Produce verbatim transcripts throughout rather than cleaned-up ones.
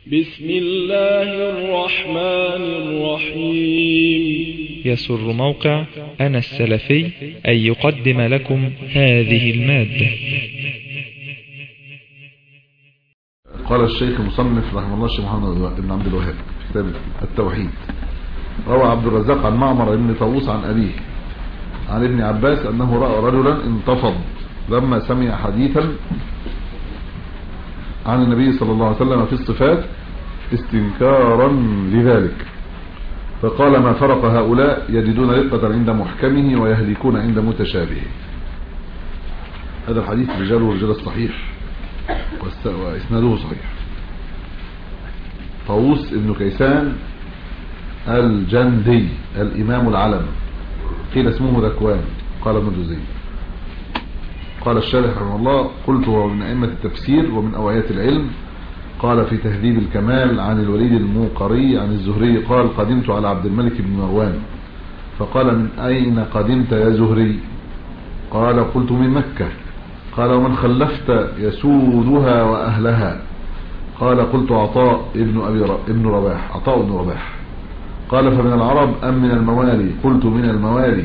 بسم الله الرحمن الرحيم. يسر موقع أنا السلفي أن يقدم لكم هذه المادة. قال الشيخ المصنف رحمه الله الشيخ محمد بن عبد الوهاب في كتاب التوحيد: روى عبد الرزاق عن معمر بن طاووس عن أبيه عن ابن عباس أنه رأى رجلا انتفض لما سمع حديثا عن النبي صلى الله عليه وسلم في الصفات استنكارا لذلك، فقال: ما فرق هؤلاء يجدون رقة عند محكمه ويهلكون عند متشابهه. هذا الحديث رجاله رجال الصحيح وإسناده صحيح. طاووس ابن كيسان الجندي الإمام العلم، قيل اسمه ذكوان، قال ابن جزي. قال الشارح رحمه الله: قلت هو من أئمة التفسير ومن أوعية العلم. قال في تهذيب الكمال عن الوليد الموقري عن الزهري قال: قدمت على عبد الملك بن مروان فقال: من أين قدمت يا زهري؟ قال: قلت من مكة. قال: ومن خلفت يسودها وأهلها؟ قال: قلت عطاء ابن أبي ابن رباح عطاء ابن رباح. قال: فمن العرب أم من الموالي؟ قلت من الموالي.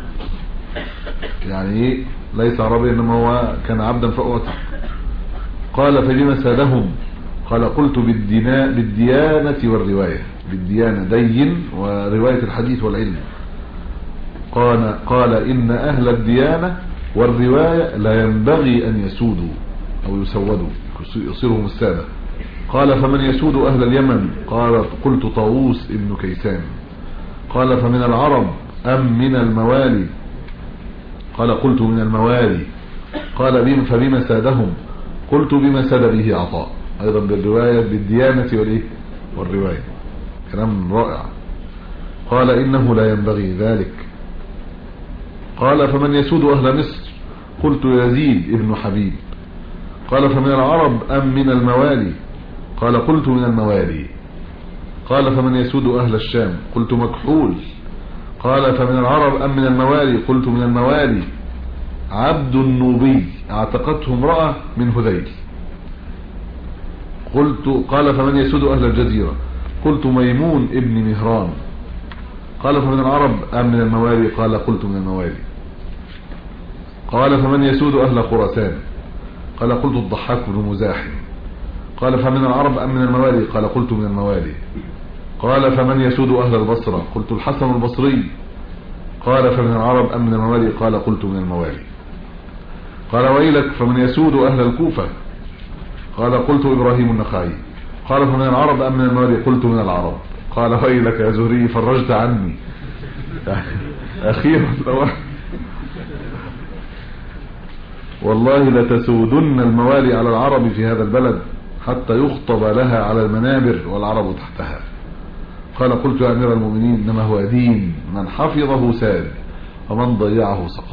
يعني ايه؟ ليس عربي انما هو كان عبدا فأعتق. قال: فبما سادهم؟ قال: قلت بالدينا بالديانة والرواية. بالديانة دين ورواية الحديث والعلم. قال قال إن أهل الديانة والرواية لا ينبغي أن يسودوا أو يسودوا يصيرهم السادة. قال: فمن يسود أهل اليمن؟ قال: قلت طاووس ابن كيسان. قال: فمن العرب أم من الموالي؟ قال: قلت من الموالي. قال: بهم فبما سادهم؟ قلت بما ساد به عطاء. أيضا بالرواية بالديانة والإيه والرواية. كلام رائع. قال: إنه لا ينبغي ذلك. قال: فمن يسود أهل مصر؟ قلت يزيد ابن حبيب. قال: فمن العرب أم من الموالي؟ قال: قلت من الموالي. قال: فمن يسود أهل الشام؟ قلت مكحول. قال: فمن العرب أم من الموالي؟ قلت من الموالي. عبد النوبي اعتقته امرأة من هذيل. قلت قال: فمن يسود أهل الجزيرة؟ قلت ميمون ابن مهران. قال: فمن العرب أم من الموالي؟ قال: قلت من الموالي. قال: فمن يسود أهل خراسان؟ قال: قلت الضحاك بن مزاحم. قال: فمن العرب أم من الموالي؟ قال: قلت من الموالي. قال: فمن يسود أهل البصرة؟ قلت الحسن البصري. قال: فمن العرب أم من الموالي؟ قال: قلت من الموالي. قال: ويلك، فمن يسود أهل الكوفة؟ قال: قلت إبراهيم النخعي. قال: فمن العرب أم من الموالي؟ قلت من العرب. قال: ويلك يا زهري، فرجت عني. أخيرا والله لتسودن الموالي على العرب في هذا البلد حتى يخطب لها على المنابر والعرب تحتها. قال: قلت يا أمير المؤمنين، إنما هو دين من حفظه ساد ومن ضيعه سقط.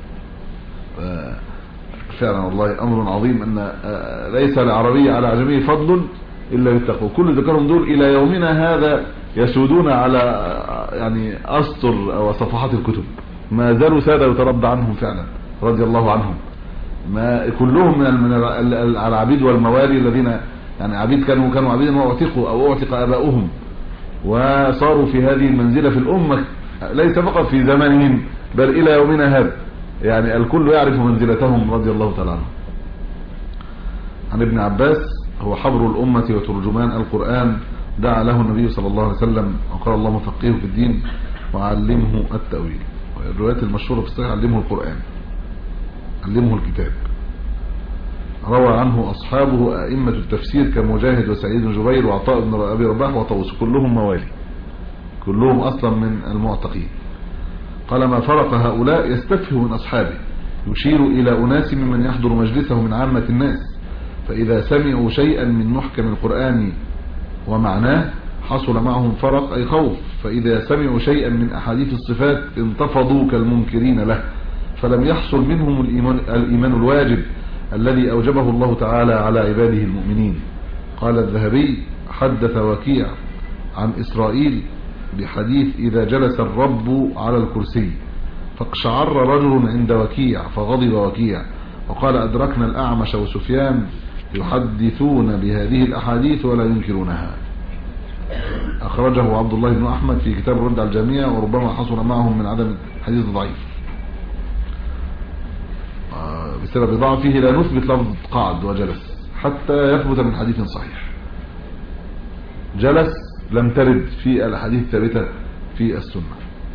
فعلا والله أمر عظيم أن ليس العربي على عجمي فضل إلا بالتقوى. كل ذكرهم دول إلى يومنا هذا يسودون على يعني أسطر وصفحات الكتب، ما زالوا سادة يتربى عنهم فعلا رضي الله عنهم. ما كلهم من العبيد والموالي الذين يعني عبيد كانوا كانوا عبيدا واعتقوا أو اعتق آباؤهم وصاروا في هذه المنزلة في الأمة، ليس فقط في زمانهم بل إلى يومنا هذا. يعني الكل يعرف منزلتهم رضي الله تعالى عنهم. عن ابن عباس: هو حبر الأمة وترجمان القرآن، دعا له النبي صلى الله عليه وسلم وقال: اللهم فقهه في الدين وعلمه التأويل. الروايات المشهورة في الصحيح: علمه القرآن، علمه الكتاب. روى عنه أصحابه أئمة التفسير كمجاهد وسعيد بن جبير وعطاء بن أبي رباح وطاووس، كلهم موالي، كلهم أصلا من المعتقين. قال: ما فرق هؤلاء يستفهم من أصحابه، يشير إلى أناس ممن يحضر مجلسه من عامة الناس، فإذا سمعوا شيئا من محكم القرآن ومعناه حصل معهم فرق أي خوف، فإذا سمعوا شيئا من أحاديث الصفات انتفضوا كالمنكرين له، فلم يحصل منهم الإيمان, الإيمان الواجب الذي أوجبه الله تعالى على عباده المؤمنين. قال الذهبي: حدث وكيع عن إسرائيل بحديث: إذا جلس الرب على الكرسي فاقشعر رجل عند وكيع فغضب وكيع، وقال: أدركنا الأعمش وسفيان يحدثون بهذه الأحاديث ولا ينكرونها. أخرجه عبد الله بن أحمد في كتاب الرد على الجميع، وربما حصل معهم من عدم حديث ضعيف بسبب ضعفه لا نثبت لفظ قعد وجلس حتى يثبت من حديث صحيح. جلس لم ترد في الحديث الثابتة في السنة.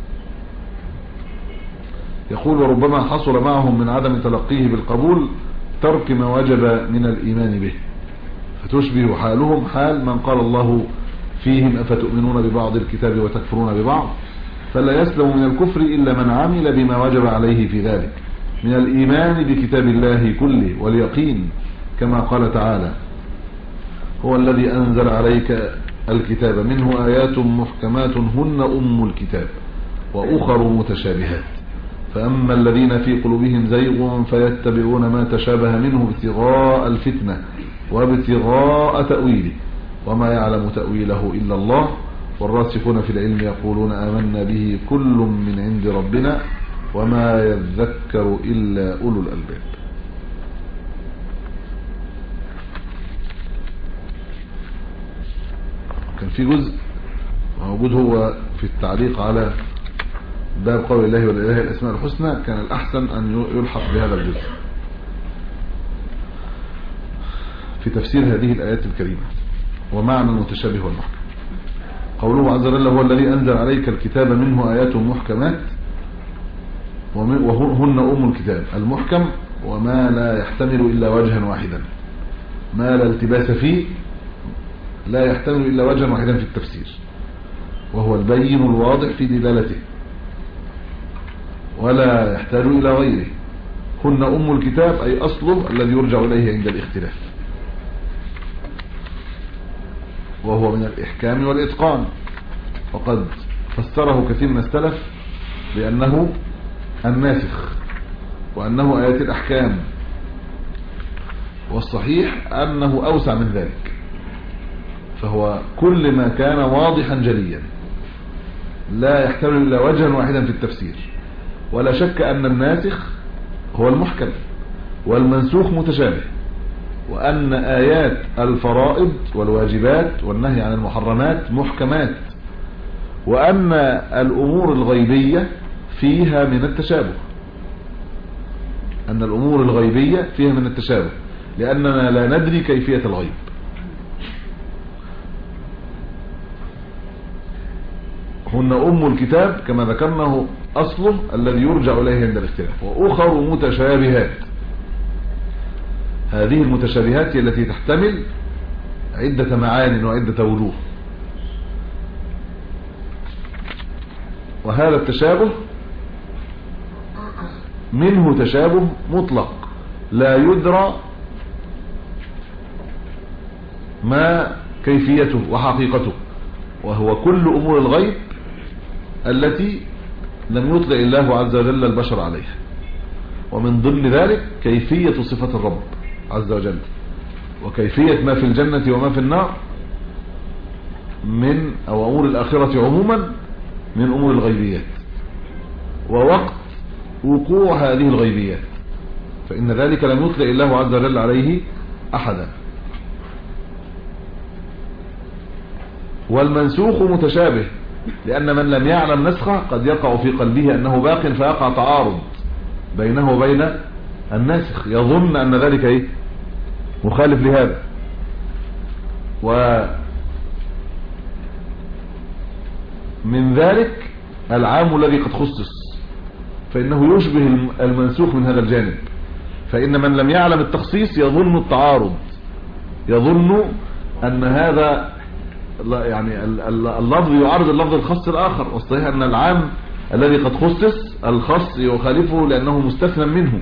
يقول وربما حصل معهم من عدم تلقيه بالقبول ترك ما وجب من الإيمان به، فتشبه حالهم حال من قال الله فيهم أفتؤمنون ببعض الكتاب وتكفرون ببعض، فلا يسلم من الكفر إلا من عمل بما وجب عليه في ذلك من الإيمان بكتاب الله كله واليقين، كما قال تعالى هو الذي أنزل عليك الكتاب منه آيات محكمات هن أم الكتاب وأخر متشابهات، فأما الذين في قلوبهم زيغ فيتبعون ما تشابه منه ابتغاء الفتنة وابتغاء تأويله وما يعلم تأويله إلا الله، والراسخون في العلم يقولون آمنا به كل من عند ربنا وما يذكر إلا أولو الألباب. كان في جزء موجود هو في التعليق على باب قول الله ولله الأسماء الحسنى، كان الأحسن أن يلحق بهذا الجزء في تفسير هذه الآيات الكريمة ومعنى المتشابه والمحكم. قوله عز وجل هو الذي أنزل عليك الكتاب منه آيات محكمات وهن أم الكتاب، المحكم وما لا يحتمل إلا وجها واحدا، ما لا التباس فيه، لا يحتمل إلا وجها واحدا في التفسير، وهو البين الواضح في دلالته ولا يحتاج إلى غيره. هن أم الكتاب أي أصله الذي يرجع إليه عند الاختلاف، وهو من الإحكام والإتقان، وقد فسره كثير من السلف بأنه الناسخ وأنه آيات الأحكام، والصحيح أنه أوسع من ذلك، فهو كل ما كان واضحا جليا لا يحتمل إلا وجها واحدا في التفسير. ولا شك أن الناسخ هو المحكم والمنسوخ متشابه، وأن آيات الفرائض والواجبات والنهي عن المحرمات محكمات، وأن الأمور الغيبية فيها من التشابه، أن الأمور الغيبية فيها من التشابه لأننا لا ندري كيفية الغيب. هن أم الكتاب كما ذكرناه أصله الذي يرجع إليه عند الاختلاف، وأخر متشابهات، هذه المتشابهات هي التي تحتمل عدة معان وعدة وجوه، وهذا التشابه منه تشابه مطلق لا يدرى ما كيفيته وحقيقته، وهو كل أمور الغيب التي لم يطلع الله عز وجل البشر عليها، ومن ضمن ذلك كيفية صفة الرب عز وجل، وكيفية ما في الجنة وما في النار من أو أمور الآخرة عموما من أمور الغيبيات، ووقت وقوع هذه الغيبيات، فإن ذلك لم يطلع الله عز وجل عليه أحدا. والمنسوخ متشابه لأن من لم يعلم نسخه قد يقع في قلبه أنه باق، فيقع تعارض بينه وبين الناسخ، يظن أن ذلك إيه؟ مخالف لهذا. ومن ذلك العام الذي قد خصص، فإنه يشبه المنسوخ من هذا الجانب، فإن من لم يعلم التخصيص يظن التعارض، يظن أن هذا يعني اللفظ يعارض اللفظ الخاص الآخر، والصحيح أن العام الذي قد خصص الخاص يخالفه لأنه مستثنى منه.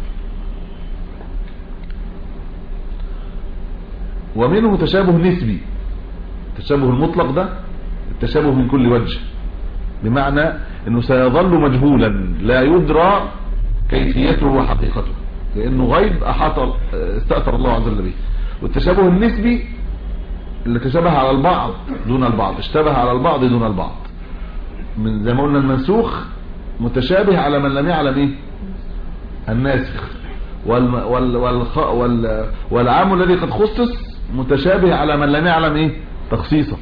ومنه تشابه نسبي، التشابه المطلق ده التشابه من كل وجه، بمعنى أنه سيظل مجهولا لا يدرى كيفيته وحقيقته، لأنه غيب أحاط استأثر الله عز وجل به. والتشابه النسبي اللي تشابه على البعض دون البعض، اشتبه على البعض دون البعض، من زي ما قلنا المنسوخ متشابه على من لم يعلم ايه الناسخ، وال وال والخ وال والعام الذي قد خصص متشابه على من لم يعلم ايه تخصيصه.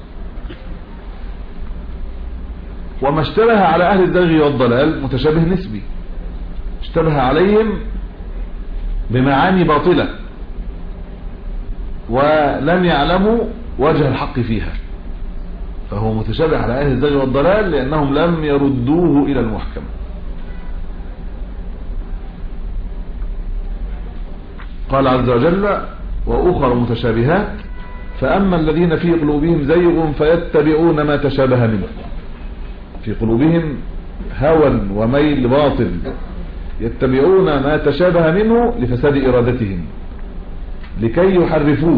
وما اشتبه على اهل الزيغ والضلال متشابه نسبي، اشتبه عليهم بمعاني باطلة ولم يعلموا وجه الحق فيها، فهو متشابه على اهل الزيغ والضلال لانهم لم يردوه الى المحكم. قال عز وجل واخر متشابهات فاما الذين في قلوبهم زيغ فيتبعون ما تشابه منه. في قلوبهم هوى وميل باطل يتبعون ما تشابه منه لفساد ارادتهم لكي يحرفوه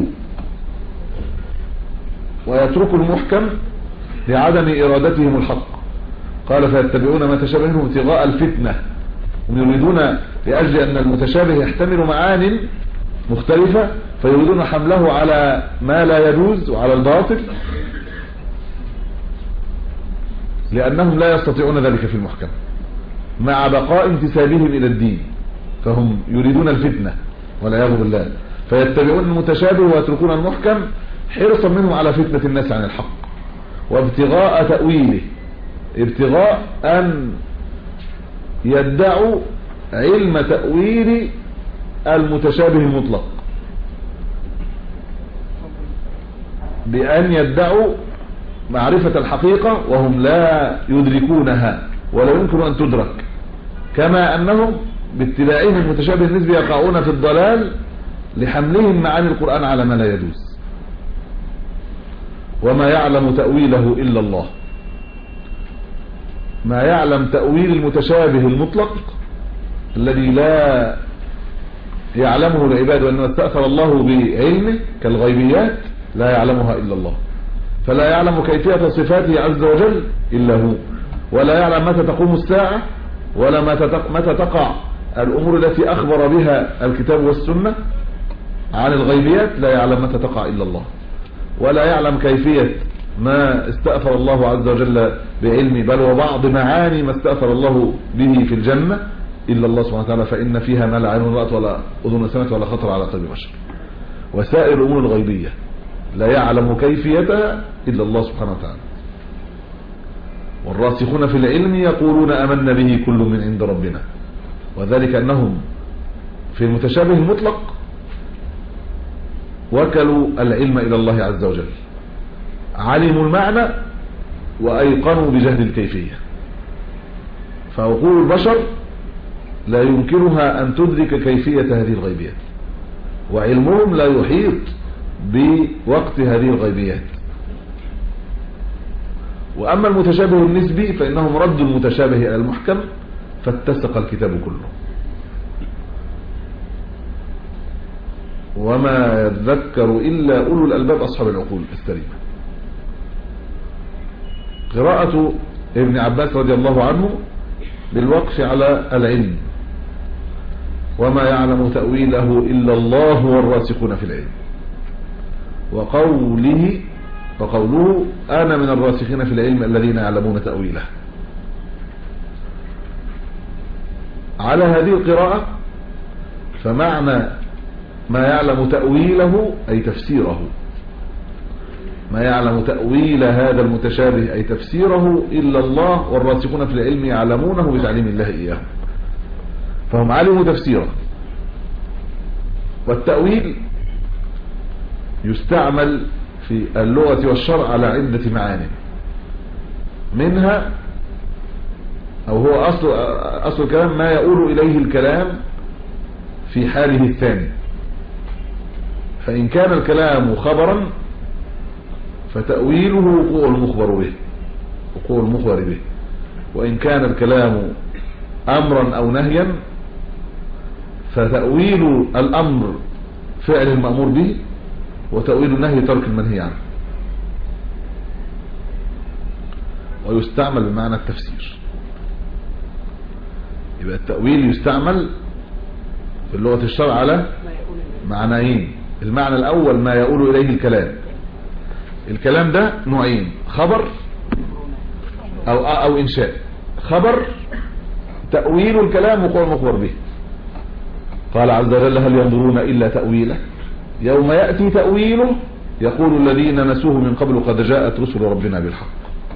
ويتركوا المحكم لعدم ارادتهم الحق. قال فيتبعون ما تشابه منه ابتغاء الفتنة، هم يريدون لأجل أن المتشابه يحتمل معان مختلفة فيريدون حمله على ما لا يجوز وعلى الباطل لأنهم لا يستطيعون ذلك في المحكم مع بقاء انتسابهم إلى الدين، فهم يريدون الفتنة والعياذ بالله، فيتبعون المتشابه ويتركون المحكم حرصا منهم على فتنة الناس عن الحق وابتغاء تأويله، ابتغاء أن يدعوا علم تأويل المتشابه المطلق، بأن يدعوا معرفة الحقيقة وهم لا يدركونها ولا يمكن أن تدرك، كما أنهم باتباعهم المتشابه النسبي يقعون في الضلال لحملهم معاني القرآن على ما لا يجوز. وما يعلم تأويله إلا الله، ما يعلم تأويل المتشابه المطلق الذي لا يعلمه العباد وإنما استأثر الله بعلمه كالغيبيات لا يعلمها إلا الله، فلا يعلم كيفية صفاته عز وجل إلا هو، ولا يعلم متى تقوم الساعة ولا متى تقع الأمور التي أخبر بها الكتاب والسنة عن الغيبيات، لا يعلم متى تقع إلا الله، ولا يعلم كيفية ما استأثر الله عز وجل بعلمه بل وبعض معاني ما استأثر الله به في الجنة إلا الله سبحانه وتعالى، فإن فيها ما لا عين رأت ولا أذن سمعت ولا خطر على قلب بشر. وسائر الأمور الغيبية لا يعلم كيفيتها إلا الله سبحانه وتعالى. والراسخون في العلم يقولون آمنا به كل من عند ربنا، وذلك أنهم في المتشابه المطلق وكلوا العلم إلى الله عز وجل، علموا المعنى وأيقنوا بجهل الكيفية، فعقول البشر لا يمكنها أن تدرك كيفية هذه الغيبيات، وعلمهم لا يحيط بوقت هذه الغيبيات. وأما المتشابه النسبي فإنهم ردوا المتشابه إلى المحكم فاتسق الكتاب كله. وما يذكر إلا أولو الألباب أصحاب العقول السليمة. قراءة ابن عباس رضي الله عنه بالوقف على العلم، وما يعلم تأويله إلا الله والراسخون في العلم، وقوله وقوله أنا من الراسخين في العلم الذين يعلمون تأويله. على هذه القراءة فمعنى ما يعلم تأويله أي تفسيره، ما يعلم تأويل هذا المتشابه أي تفسيره إلا الله والراسخون في العلم يعلمونه بتعليم الله إياه، فهم علموا تفسيره. والتأويل يستعمل في اللغة والشرع على عدة معاني، منها أو هو أصل, أصل الكلام ما يقول إليه الكلام في حاله الثاني، فإن كان الكلام خبرا فتأويله وقوع المخبر به وقوع المخبر به، وإن كان الكلام أمرا أو نهيا فتأويل الأمر فعل المأمور به، وتأويل النهي ترك المنهي عنه. ويستعمل بمعنى التفسير. يبقى التأويل يستعمل في اللغة الشرع على معنيين. المعنى الأول ما يقول إليه الكلام، الكلام ده نوعين، خبر أو, أو إنشاء. خبر تأويل الكلام وقوع المخبر به، قال عز وجل هل ينظرون إلا تأويله يوم يأتي تأويله يقول الذين نسوه من قبل قد جاءت رسل ربنا بالحق.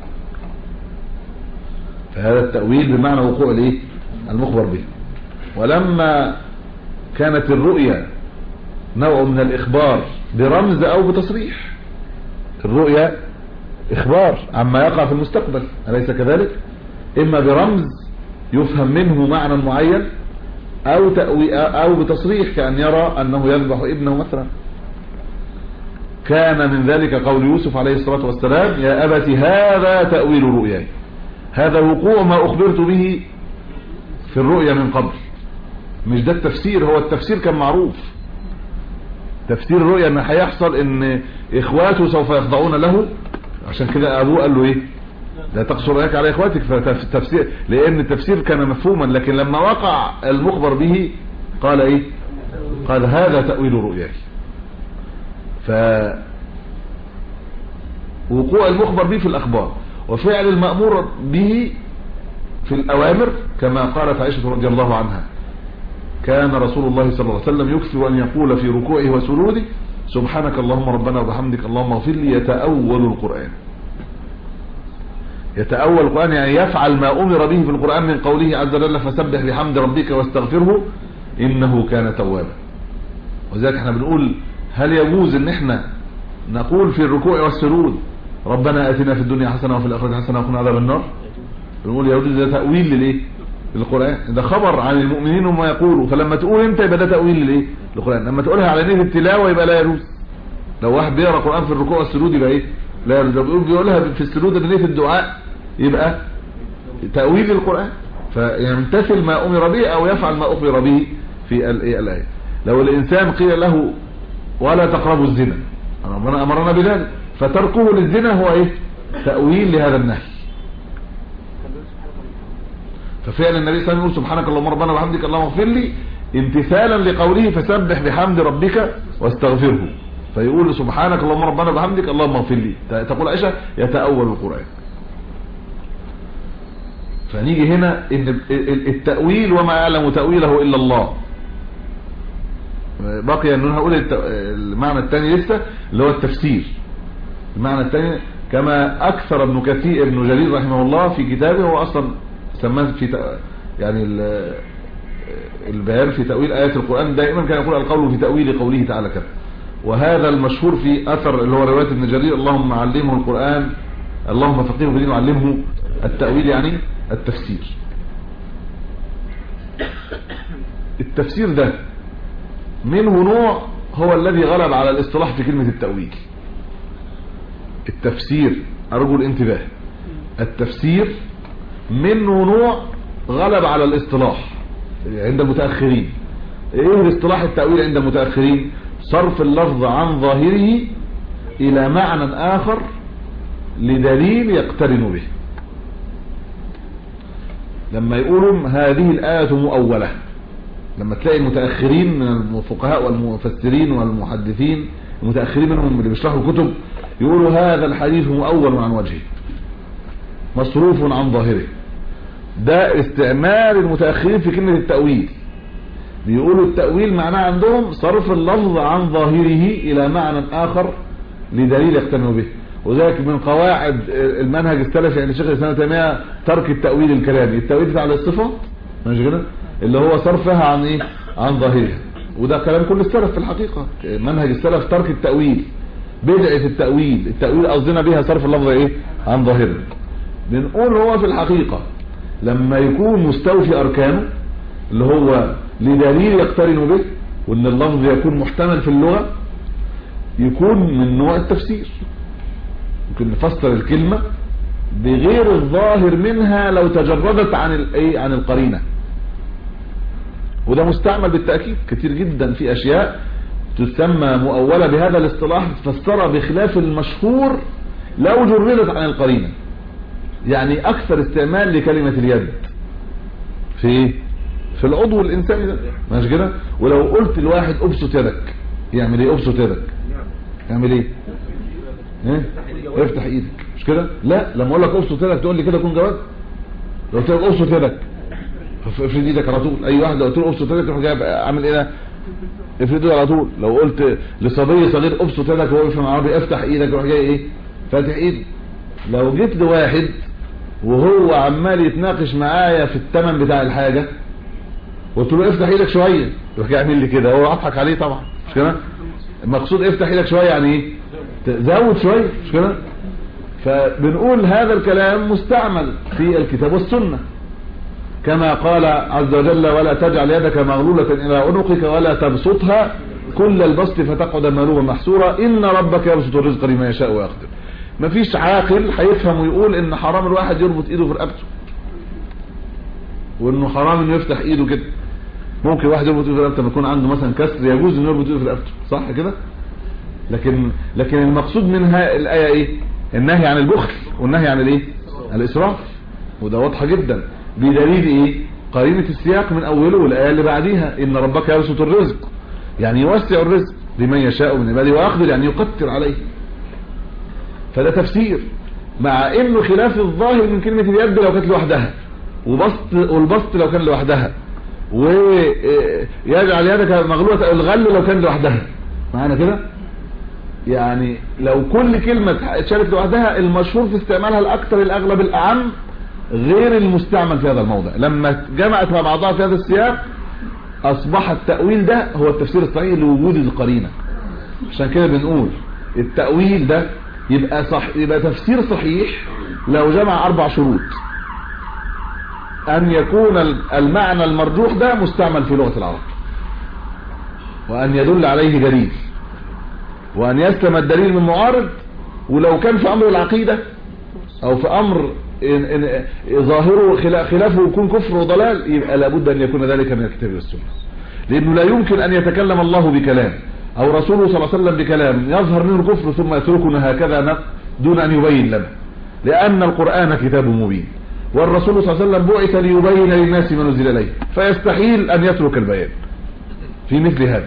فهذا التأويل بمعنى وقوع الايه المخبر به. ولما كانت الرؤيا نوع من الإخبار برمز أو بتصريح، الرؤيا إخبار عما يقع في المستقبل أليس كذلك؟ إما برمز يفهم منه معنى معين أو تأوي أو بتصريح كأن يرى أنه يذبح ابنه مثلا. كان من ذلك قول يوسف عليه الصلاة والسلام يا أبت هذا تأويل رؤياي، هذا وقوع ما أخبرت به في الرؤيا من قبل. مش ده التفسير، هو التفسير كان معروف، تفسير الرؤيا ان هيحصل ان اخواته سوف يخضعون له، عشان كده ابوه قال له ايه لا تقصر رأيك على اخواتك. فتفسير لان التفسير كان مفهوما، لكن لما وقع المخبر به قال ايه قال هذا تأويل رؤياي. ف وقوع المخبر به في الاخبار وفعل المأمور به في الاوامر، كما قالت عائشة رضي الله عنها كان رسول الله صلى الله عليه وسلم يكثر ان يقول في ركوعه وسجوده سبحانك اللهم ربنا وبحمدك اللهم اغفر لي، يتأول القرآن. يتأول القرآن يعني يفعل ما امر به في القرآن من قوله عز وجل فسبح بحمد ربك واستغفره انه كان توابا. وذلك احنا بنقول هل يجوز ان احنا نقول في الركوع والسجود ربنا اتنا في الدنيا حسنة وفي الاخرة حسنة وقنا عذاب النار؟ بنقول يا ولد ده تأويل للايه للقرآن، ده خبر عن المؤمنين وما يقولوا، فلما تقول انت يبقى ده تأويل للايه للقرآن. لما تقولها على نية التلاوة يبقى لا يجوز. لو واحد بيقرأ قرآن في الركوع والسجود يبقى ايه لا يجوز. بيقول بيقولها في السجود بنية الدعاء يبقى تأويل للقرآن، فيمتثل ما امر به او يفعل ما اخبر به في الآية. لو الانسان قيل له ولا تقربوا الزنا، ربنا امرنا بذلك، فتركه للزنا هو ايه تأويل لهذا النهي. ففعل النبي صلى الله عليه وسلم يقول سبحانك اللهم ربنا وبحمدك اللهم اغفر لي امتثالا لقوله فسبح بحمد ربك واستغفره، فيقول سبحانك اللهم ربنا وبحمدك اللهم اغفر لي. تقول عائشة يتأول القرآن. فنيجي هنا ان التأويل وما يعلم تأويله الا الله. بقي ان هقول المعنى الثاني لسه اللي هو التفسير. المعنى الثاني كما اكثر ابن كثير ابن جرير رحمه الله في كتابه، هو اصلا سماه في يعني البيان في تأويل آيات القرآن، دائما كان يقول القول في تأويل قوله تعالى كذا. وهذا المشهور في أثر اللي هو رواية ابن جرير اللهم علمه القرآن اللهم فقهه في الدين وعلمه التأويل يعني التفسير. التفسير ده منه نوع هو الذي غلب على الاصطلاح في كلمة التأويل. التفسير أرجو الانتباه، التفسير منه نوع غلب على الاصطلاح عند المتأخرين. ايه الاصطلاح التأويل عند المتأخرين؟ صرف اللفظ عن ظاهره الى معنى اخر لدليل يقترن به. لما يقولوا هذه الآية مؤولة، لما تلاقي المتأخرين من الفقهاء والمفسرين والمحدثين المتأخرين منهم اللي بيشرحوا الكتب يقولوا هذا الحديث مؤول عن وجهه مصروف عن ظاهره، ده استعمال المتأخرين في كلمة التأويل. بيقولوا التأويل معناه عندهم صرف اللفظ عن ظاهره الى معنى اخر لدليل يقترن به. وذلك من قواعد المنهج السلفي عند الشيخ الاسلام ابن تيمية ترك التأويل الكلامي، التأويل على الصفة ماشي كده اللي هو صرفها عن ايه عن ظاهرها. وده كلام كل السلف في الحقيقة، منهج السلف ترك التأويل، بدعة التأويل. التأويل قصدنا بها صرف اللفظ ايه عن ظاهره. بنقول هو في الحقيقة لما يكون مستوفي اركانه اللي هو لدليل يقترن به، وان اللفظ يكون محتمل في اللغة، يكون من نوع التفسير. ممكن نفسر الكلمة بغير الظاهر منها لو تجردت عن الايه عن القرينة. وده مستعمل بالتأكيد كتير جدا في اشياء تسمى مؤولة بهذا الاصطلاح تفسرها بخلاف المشهور لو جردت عن القرينة. يعني اكثر استعمال لكلمة اليد في في العضو الانساني ده ماشي كده. ولو قلت لواحد ابسط يدك يعمل ايه؟ ابسط يدك يعمل ايه؟ ايه؟ افتح ايدك مش كده؟ لا لما اقول لك ابسط يدك تقول لي كده يكون جواز؟ لو قلت لك ابسط يدك افرد ايدك على طول. اي واحد لو قلت له ابسط ايدك يروح جاي اعمل ايه ده؟ افرد ايدك على طول. لو قلت لصبي صغير ابسط ايدك وهو يفهم عربي افتح ايدك يروح جاي ايه؟ فاتح ايدك. لو جيت لواحد وهو عمال يتناقش معايا في الثمن بتاع الحاجه قلت له افتح ايدك شويه يروح جاي يعمل لي كده، هو اضحك عليه طبعا مش كده؟ المقصود افتح ايدك شويه يعني ايه؟ تزود شويه مش كده؟ فبنقول هذا الكلام مستعمل في الكتاب والسنه كما قال عز وجل ولا تجعل يدك مغلولة إلى عنقك ولا تبسطها كل البسط فتقعد ملوما محسورا إن ربك يبسط الرزق لمن يشاء ويقدر. مفيش عاقل هيفهم ويقول إن حرام الواحد يربط إيده في رقبته وإنه حرام إنه يفتح إيده كده. ممكن واحد يربط إيده في رقبته لما يكون عنده مثلا كسر يجوز إنه يربط إيده في رقبته، صح كده؟ لكن لكن المقصود منها الآية إيه؟ النهي عن البخل والنهي عن الإيه؟ الإسراف، وده واضحة جدا بدليل ايه؟ قرينة السياق من اوله والايه اللي بعديها ان ربك يبسط الرزق يعني يوسع الرزق لمن يشاء من عباده ويقدر يعني يقتر عليه. فده تفسير مع انه خلاف الظاهر من كلمة اليد لو كانت لوحدها وبسط والبسط لو كان لوحدها ويجعل يدك مغلولة الغل لو كان لوحدها. معانا كده؟ يعني لو كل كلمة اتشالت لوحدها المشهور في استعمالها الاكثر الاغلب الاعم غير المستعمل في هذا الموضع. لما جمعت مع بعضها في هذا السياق اصبح التأويل ده هو التفسير الصحيح لوجود القرينة. عشان كده بنقول التأويل ده يبقى صح، يبقى تفسير صحيح لو جمع اربع شروط: ان يكون المعنى المرجوح ده مستعمل في لغة العرب، وان يدل عليه دليل، وان يسلم الدليل من معارض، ولو كان في امر العقيدة او في امر إن إن ظاهره خلافه يكون كفر وضلال يبقى لابد ان يكون ذلك من الكتاب والسنه. لانه لا يمكن ان يتكلم الله بكلام او رسوله صلى الله عليه وسلم بكلام يظهر منه الكفر ثم يتركنا هكذا دون ان يبين لنا، لان القرآن كتاب مبين والرسول صلى الله عليه وسلم بعث ليبين للناس ما نزل اليه، فيستحيل ان يترك البيان في مثل هذا.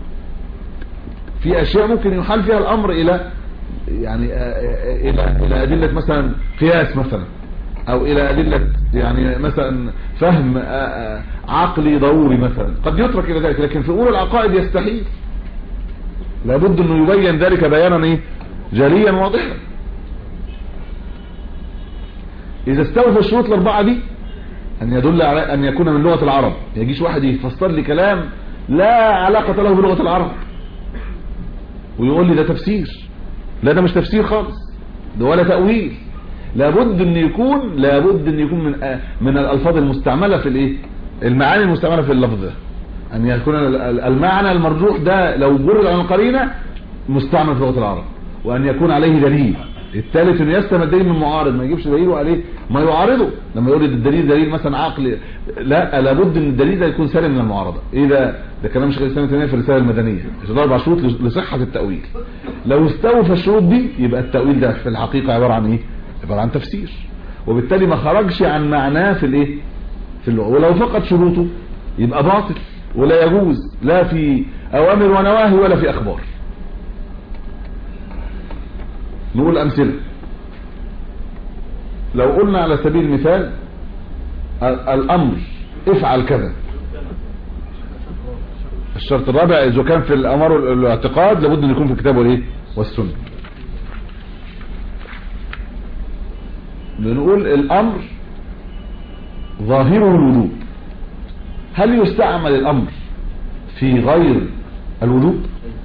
في اشياء ممكن يحال فيها الامر الى يعني الى الى ادله مثلا قياس مثلا، او الى ادله يعني مثلا فهم عقلي ضروري مثلا قد يترك الى ذلك، لكن في امور العقائد يستحيل، لابد انه يبين ذلك بيانا ايه؟ جليا واضحا. اذا استوفى الشروط الاربعه دي ان يدل على ان يكون من لغه العرب، ما يجيش واحد يفسر لي كلام لا علاقه له بلغه العرب ويقول لي ده تفسير، لا ده مش تفسير خالص، ده ولا تأويل. لابد ان يكون لابد ان يكون من من الالفاظ المستعمله في الايه؟ المعاني المستعمله في اللفظ ده، ان يكون المعنى المرجوح ده لو جرد عن القرينه مستعمل في لغه العرب، وان يكون عليه دليل. الثالث انه يستلم الدليل من معارض، ما يجيبش دليله عليه ما يعارضه. لما يقول الدليل دليل مثلا عقلي، لا، لابد ان الدليل ده يكون سالم من المعارضه. ايه ده؟ ده كلام شيخ الاسلام ابن تيميه في الرساله المدنيه، اربع شروط لصحه التاويل. لو استوفى الشروط دي يبقى التاويل ده في الحقيقه عباره عن ايه؟ عباره عن تفسير، وبالتالي ما خرجش عن معناه في الايه؟ في اللغه. ولو فقد شروطه يبقى باطل ولا يجوز، لا في اوامر ونواهي ولا في اخبار. نقول امثله. لو قلنا على سبيل المثال الامر افعل كذا، الشرط الرابع اذا كان في الامر الاعتقاد لابد ان يكون في الكتاب والايه والسنه. بنقول الامر ظاهره الوجوب، هل يستعمل الامر في غير الوجوب؟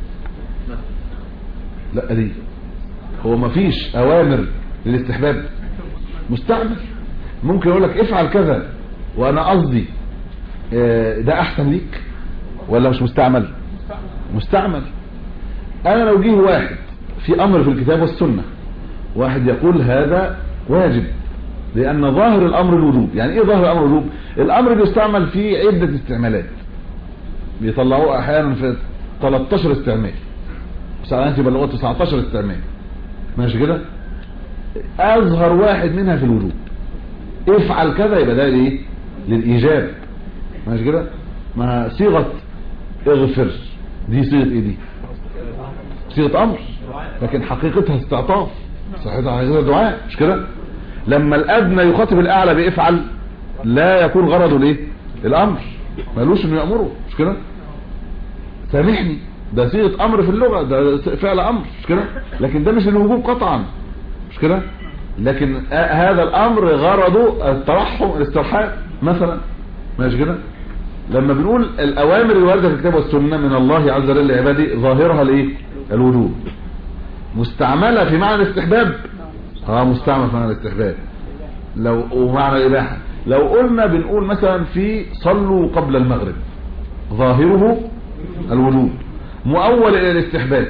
لا، دي هو ما فيش اوامر للاستحباب مستعمل. ممكن يقول لك افعل كذا وانا قصدي ده احسن ليك، ولا مش مستعمل؟ مستعمل. انا لو جه واحد في امر في الكتاب والسنه واحد يقول هذا واجب لان ظاهر الامر الوجوب. يعني ايه ظاهر الامر الوجوب؟ الامر بيستعمل فيه عده استعمالات، بيطلعوه احيانا في ثلاثة عشر استعمال، ساعات يبقى تسعة عشر استعمال، ماشي كده؟ اظهر واحد منها في الوجوب، افعل كذا، يبقى ده ايه؟ للايجاب، ماشي كده؟ ما صيغه اغفر دي صيغه ايه؟ دي صيغه امر، لكن حقيقتها استعطاف، صحيحه حقيقتها دعاء، مش كده؟ لما الادنى يخاطب الاعلى بافعل لا يكون غرضه الايه؟ الامر، مالوش انه يأمره، مش كده؟ سامحني ده صيغه امر في اللغه، ده فعل امر، مش كده؟ لكن ده مش الوجوب قطعا، مش كده؟ لكن هذا الامر غرضه الترحم الاسترحاب مثلا، ماشي كده؟ لما بنقول الاوامر الوارده في الكتاب والسنه من الله عز وجل لعباده ظاهرها الايه؟ الوجوب. مستعمله في معنى الاستحباب، اه مستعمل في معنى الاستحباب لو ومعنى الاباحه. لو قلنا بنقول مثلا في صلوا قبل المغرب ظاهره الوجوب مؤول الى الاستحباب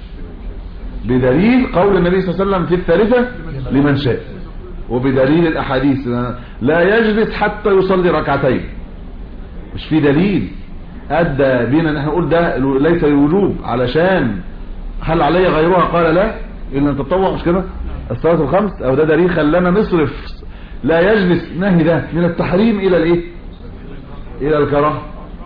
بدليل قول النبي صلى الله عليه وسلم في الثالثه لمن شاء، وبدليل الاحاديث لا يجلس حتى يصلي ركعتين. مش في دليل ادى بينا ان احنا نقول ده ليس الوجوب علشان هل علي غيرها؟ قال لا الا ان تطوع، مش كده؟ الصلاه الخمس، او ده دليل خلانا نصرف لا يجلس نهي ده من التحريم الى الايه؟ الى الكراهه.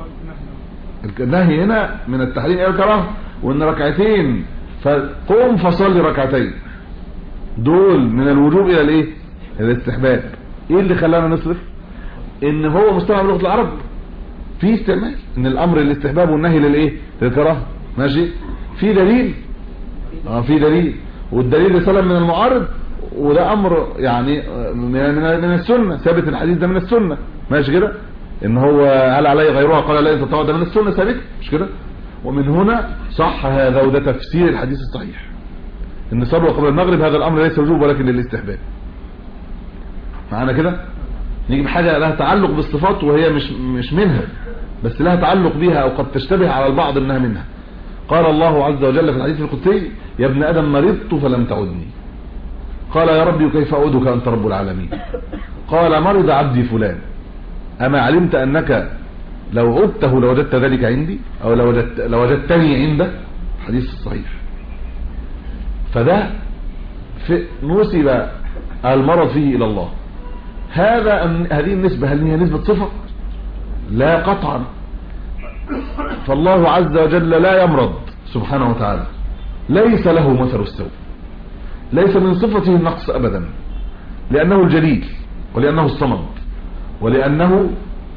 النهي هنا من التحريم الى الكراهه، وان ركعتين فقوم فصلي ركعتين دول من الوجوب الى الايه؟ الاستحباب. ايه اللي خلانا نصرف؟ ان هو مستعمل بلغه العرب في استعمال ان الامر للاستحباب والنهي للايه؟ للكراهه، ماشي؟ في دليل، اه في دليل، والدليل سلم من المعارض، وده امر يعني من السنه، ثابت الحديث ده من السنه، ماشي كده؟ ان هو هل علي غيرها؟ قال لا يتطوع، ده من السنه ثابت، مش كده؟ ومن هنا صح هذا، وده تفسير الحديث الصحيح ان صلوا قبل المغرب هذا الامر ليس وجوب ولكن للاستحباب. معانا كده؟ نيجي بحاجه لها تعلق بالصفات وهي مش مش منها، بس لها تعلق بها او قد تشتبه على البعض انها منها. قال الله عز وجل في الحديث القدسي: يا ابن ادم مرضت فلم تعدني. قال: يا ربي كيف اعودك انت رب العالمين؟ قال: مرض عبدي فلان، اما علمت انك لو عدته لوجدت ذلك عندي، او لوجدت لوجدتني عنده. حديث صحيح. فده في نسب المرض فيه الى الله. هذا هذه النسبة هل هي نسبة صفة؟ لا قطعا. فالله عز وجل لا يمرض سبحانه وتعالى، ليس له مثل السوء، ليس من صفته النقص ابدا، لانه الجليل، ولانه الصمد، ولانه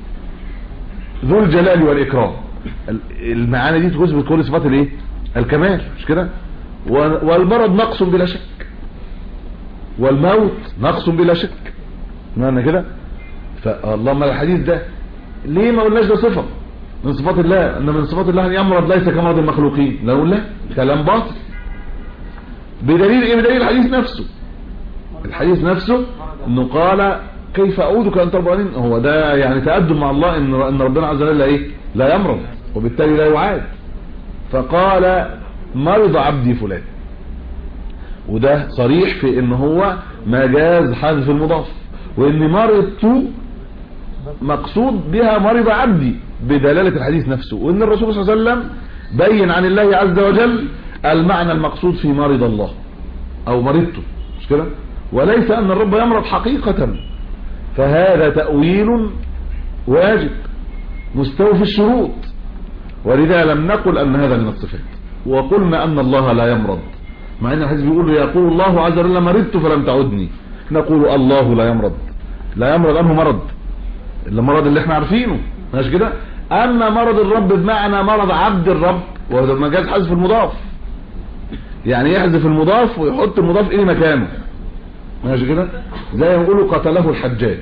ذو الجلال والاكرام. المعاني دي تثبت كل صفات الايه؟ الكمال، مش كده؟ والمرض نقص بلا شك، والموت نقص بلا شك، معنى كده؟ فاللهم الحديث ده ليه ما قلناش ده صفة من صفات الله؟ ان من صفات الله ان يمرض ليس كمرض المخلوقين. لا نقول لا، كلام باطل. بدليل ايه؟ بدليل الحديث نفسه. الحديث نفسه انه قال: كيف اعودك انت رب العالمين؟ هو ده يعني تأدب مع الله ان ان ربنا عز وجل ايه؟ لا يمرض، وبالتالي لا يعاد. فقال: مرض عبدي فلان، وده صريح في ان هو مجاز حذف المضاف، وان مرضت مقصود بها مرض عبدي بدلالة الحديث نفسه، وان الرسول صلى الله عليه وسلم بين عن الله عز وجل المعنى المقصود في مرض الله او مرضته، مش كده؟ وليس ان الرب يمرض حقيقة. فهذا تأويل واجب مستوفي الشروط، ولذا لم نقل ان هذا من الصفات، وقلنا ان الله لا يمرض، مع ان الحديث بيقول: يقول الله عز وجل: مرضت فلم تعدني. نقول الله لا يمرض، لا يمرض انه مرض المرض اللي احنا عارفينه، ماشي كده؟ اما مرض الرب بمعنى مرض عبد الرب، وهذا مجاز حذف المضاف، يعني يحذف المضاف ويحط المضاف الى مكانه، ماشي كده؟ زي ما يقولوا قتله الحجاج،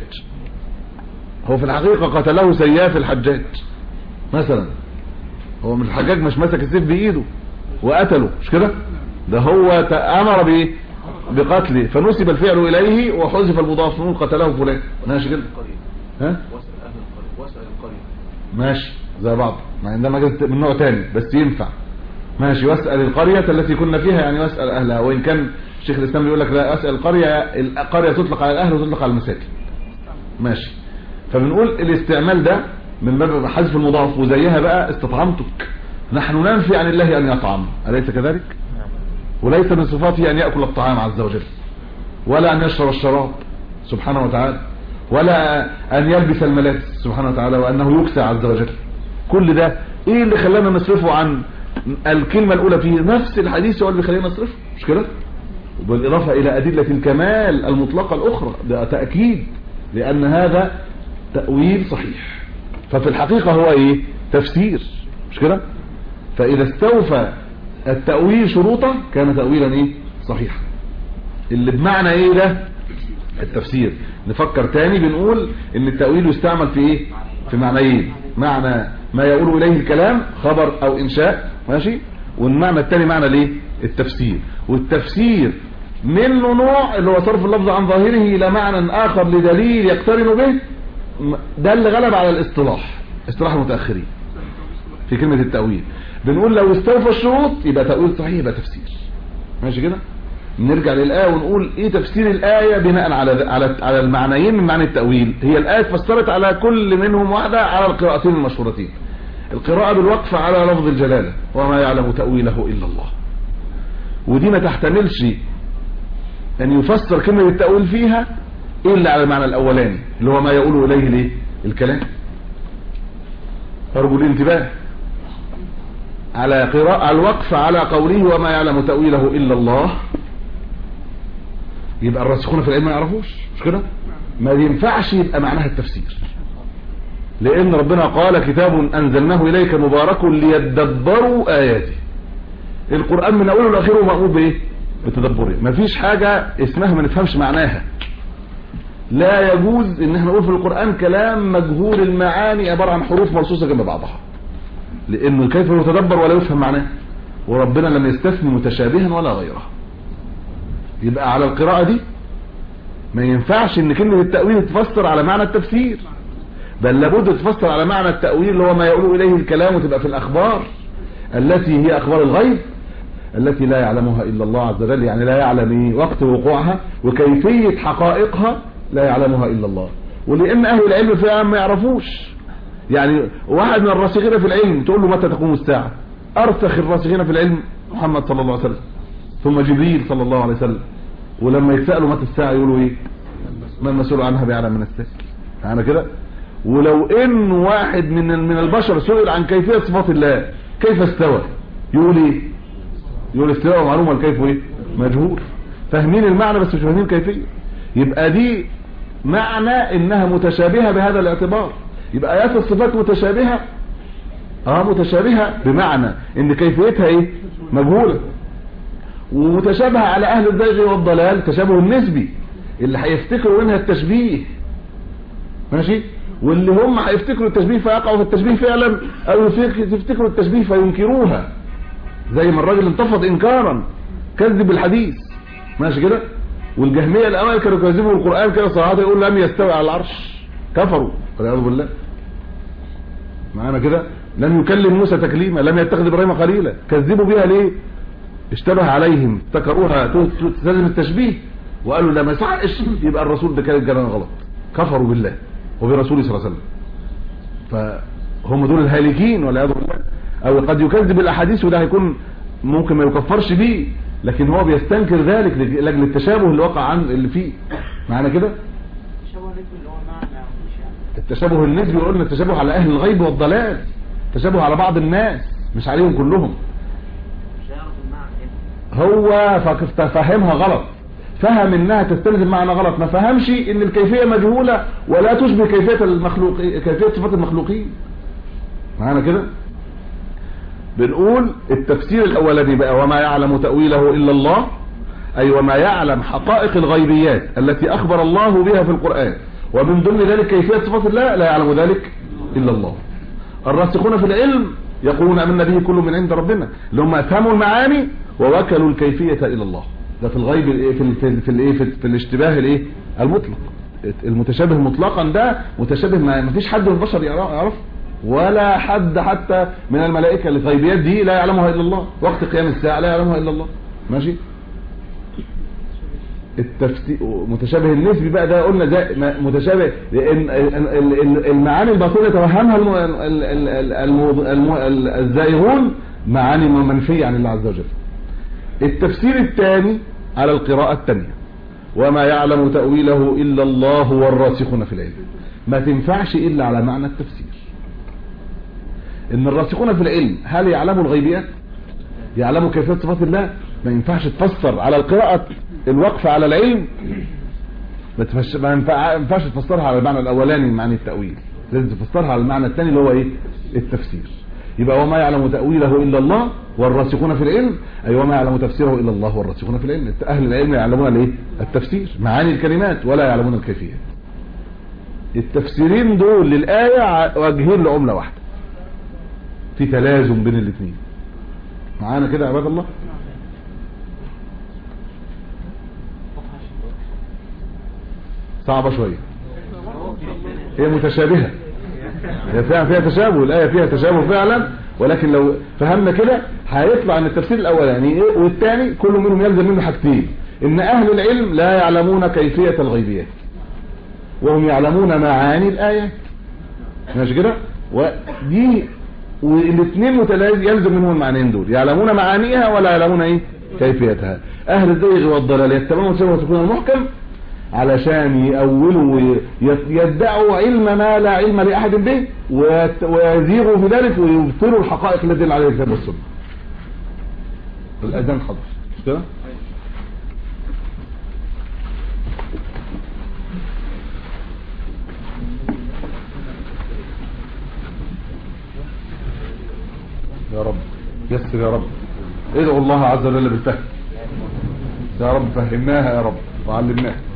هو في الحقيقة قتله سياف الحجاج مثلا، هو مش الحجاج مش ماسك السيف بايده وقتله، مش كده؟ ده هو امر بايه؟ بقتله، فنسب الفعل اليه وحذف المضاف، نقول قتله فلان، ماشي كده؟ ها؟ واسأل القرية، ماشي زي بعض، مع ان ده مجاز من نوع تاني بس ينفع، ماشي. واسأل القرية التي كنا فيها، يعني واسأل اهلها، وان كان شيخ الاسلام بيقول لك لا، اسأل القرية، القرية تطلق على الاهل وتطلق على المساكن، ماشي. فبنقول الاستعمال ده من باب حذف المضاف، وزيها بقى استطعمتك، نحن ننفي عن الله ان يطعم، اليس كذلك؟ وليس من صفاته ان يأكل الطعام عز وجل، ولا ان يشرب الشراب سبحانه وتعالى، ولا ان يلبس الملابس سبحانه وتعالى، وانه يكسى عز وجل. كل ده ايه اللي خلانا نصرفه عن الكلمة الاولى فيه؟ نفس الحديث هو اللي خلينا نصرفه، مش كده؟ بالاضافة الى ادلة الكمال المطلقة الاخرى، ده تأكيد لان هذا تأويل صحيح. ففي الحقيقة هو ايه؟ تفسير، مش كده؟ فاذا استوفى التأويل شروطه كان تأويلا ايه؟ صحيحا. اللي بمعنى ايه ده؟ التفسير. نفكر تاني، بنقول ان التأويل يستعمل في ايه؟ في معنيين، معنى ما يقول اليه الكلام خبر او انشاء، ماشي، والمعنى التاني معنى الايه؟ التفسير. والتفسير منه نوع اللي هو صرف اللفظ عن ظاهره الى معنى اخر لدليل يقترن به، ده اللي غلب على الاصطلاح، اصطلاح المتاخرين في كلمه التاويل. بنقول لو استوفى الشروط يبقى تاويل صحيح، يبقى تفسير، ماشي كده. نرجع للايه ونقول ايه تفسير الايه بناء على على على المعنيين من معنى التاويل. هي الايه فسرت على كل منهم واحده على القراءتين المشهورتين. القراءه بالوقف على لفظ الجلاله وما يعلم تاويله الا الله، ودي ما تحتملش ان يفسر كلمه التاويل فيها الا على المعنى الاولاني اللي هو ما يقول اليه الايه؟ الكلام. ارجو الانتباه على قراءه الوقف على قوله وما يعلم تاويله الا الله، يبقى الراسخون في العلم ما يعرفوش، مش كده؟ ما ينفعش يبقى معناها التفسير، لان ربنا قال كتاب انزلناه اليك مبارك ليدبروا اياته. القران من اوله لاخره مأمور بايه؟ بتدبره. مفيش حاجه اسمها ما نفهمش معناها. لا يجوز ان احنا نقول في القران كلام مجهول المعاني عباره عن حروف مرصوصه جنب بعضها، لانه كيف يتدبر ولا يفهم معناه؟ وربنا لم يستثني متشابها ولا غيره. يبقى على القراءه دي ما ينفعش ان كلمه التاويل تفسر على معنى التفسير، بل لابد تفسر على معنى التاويل اللي هو ما يقول اليه الكلام، وتبقى في الاخبار التي هي اخبار الغيب التي لا يعلمها الا الله عز وجل. يعني لا يعلم ايه؟ وقت وقوعها وكيفيه حقائقها لا يعلمها الا الله. ولان اهل العلم فعلا ما يعرفوش. يعني واحد من الراسخين في العلم تقول له متى تقوم الساعه؟ ارسخ الراسخين في العلم محمد صلى الله عليه وسلم، ثم جبريل صلى الله عليه وسلم. ولما يتسالوا متى الساعه يقولوا ايه؟ ما المسؤول عنها بيعلم من السائل. يعني كده. ولو ان واحد من من البشر سئل عن كيفيه صفات الله، كيف استوى؟ يقول ايه؟ يقول استواء معلومه، الكيف ايه؟ مجهول. فاهمين المعنى بس مش فاهمين الكيفيه. يبقى دي معنى انها متشابهه بهذا الاعتبار. يبقى ايات الصفات متشابهه، اه متشابهه بمعنى ان كيفيتها ايه؟ مجهوله. ومتشابهه على اهل الزيغ والضلال تشابه النسبي، اللي هيفتكروا منها التشبيه، ماشي، واللي هم هيفتكروا التشبيه فيقعوا في التشبيه فعلا، او يفتكروا التشبيه فينكروها، زي ما الراجل انتفض انكارا كذب الحديث، ماشي كده. والجهميه الاوائل كانوا كذبوا القران كده صراحه، يقول لم يستوي على العرش، كفروا والعياذ بالله. معانا كده. لم يكلم موسى تكليما، لم يتخذ ابراهيم خليلا. كذبوا بها ليه؟ اشتبه عليهم، افتكروها تستلزم التشبيه وقالوا لا ما يصحش يبقى الرسول ده كان كلام غلط، كفروا بالله وبرسوله صلى الله عليه وسلم. فهم دول الهالكين والعياذ بالله. او قد يكذب الاحاديث وده هيكون ممكن ما يكفرش بيه، لكن هو بيستنكر ذلك لاجل التشابه اللي وقع عن اللي فيه. معانا كده. التشابه النسبي قلنا التشابه على اهل الغيب والضلال، التشابه على بعض الناس مش عليهم كلهم. هو فهمها غلط، فهم انها تستلزم معنى غلط، ما فهمش ان الكيفيه مجهوله ولا تشبه كيفيه المخلوق، كيفيه صفات المخلوقين. معانا كده. بنقول التفسير الاولاني بقى وما يعلم تاويله الا الله، اي وما يعلم حقائق الغيبيات التي اخبر الله بها في القران، ومن ضمن ذلك كيفيه صفات الله لا يعلم ذلك الا الله. الراسخون في العلم يقولون امنا به كل من عند ربنا، اللي هم افهموا المعاني ووكلوا الكيفيه الى الله. ده في الغيب في ال في الايه في, في الاشتباه الايه المطلق. المتشابه مطلقا ده متشابه ما فيش حد من البشر يعرف، ولا حد حتى من الملائكه. الغيبيات دي لا يعلمها الا الله، وقت قيام الساعه لا يعلمها الا الله، ماشي. التفسير متشابه النسبي بقى ده قلنا ده متشابه لان المعاني الباطنه توهمها الزائغون معاني منفيه عن الله عز وجل. التفسير الثاني على القراءه الثانيه وما يعلم تاويله الا الله والراسخون في العلم، ما تنفعش الا على معنى التفسير. ان الراسخون في العلم هل يعلموا الغيبيات؟ يعلموا كيفيه صفات الله؟ ما ينفعش تفسر على القراءه الوقف على العلم، ما ينفعش تفسرها على المعنى الاولاني من معنى التاويل. لازم تفسرها على المعنى الثاني اللي هو ايه التفسير. يبقى وما يعلم تأويله إلا الله والراسخون في العلم، أي وما يعلم تفسيره إلا الله والراسخون في العلم. أهل العلم يعلمون الايه التفسير، معاني الكلمات، ولا يعلمون الكيفيات. التفسيرين دول للآية وجهين لعملة واحدة، في تلازم بين الاثنين. معانا كده يا عباد الله؟ صعبة شوية، هي متشابهة، هي فعلا فيها تشابه، الآية فيها تشابه فعلا، ولكن لو فهمنا كده هيطلع ان التفسير الاولاني ايه والثاني كل منهم يلزم منه حاجتين: ان اهل العلم لا يعلمون كيفية الغيبيات وهم يعلمون معاني الآية، ماشي كده؟ ودي والاثنين متلازم يلزم منهم المعنيين دول، يعلمون معانيها ولا يعلمون ايه كيفيتها. اهل الزيغ والضلال يتبعون سبب وتكون المحكم علشان يأولوا ويدعوا علم ما لا علم لأحد به ويزيغوا في ذلك ويبطلوا الحقائق التي دل عليها الكتاب والسنة. الأذان حضر مش كده؟ يا رب يسر يا رب، ادعوا الله عز وجل بالفهم يا رب، فهمناها يا رب وعلمناها.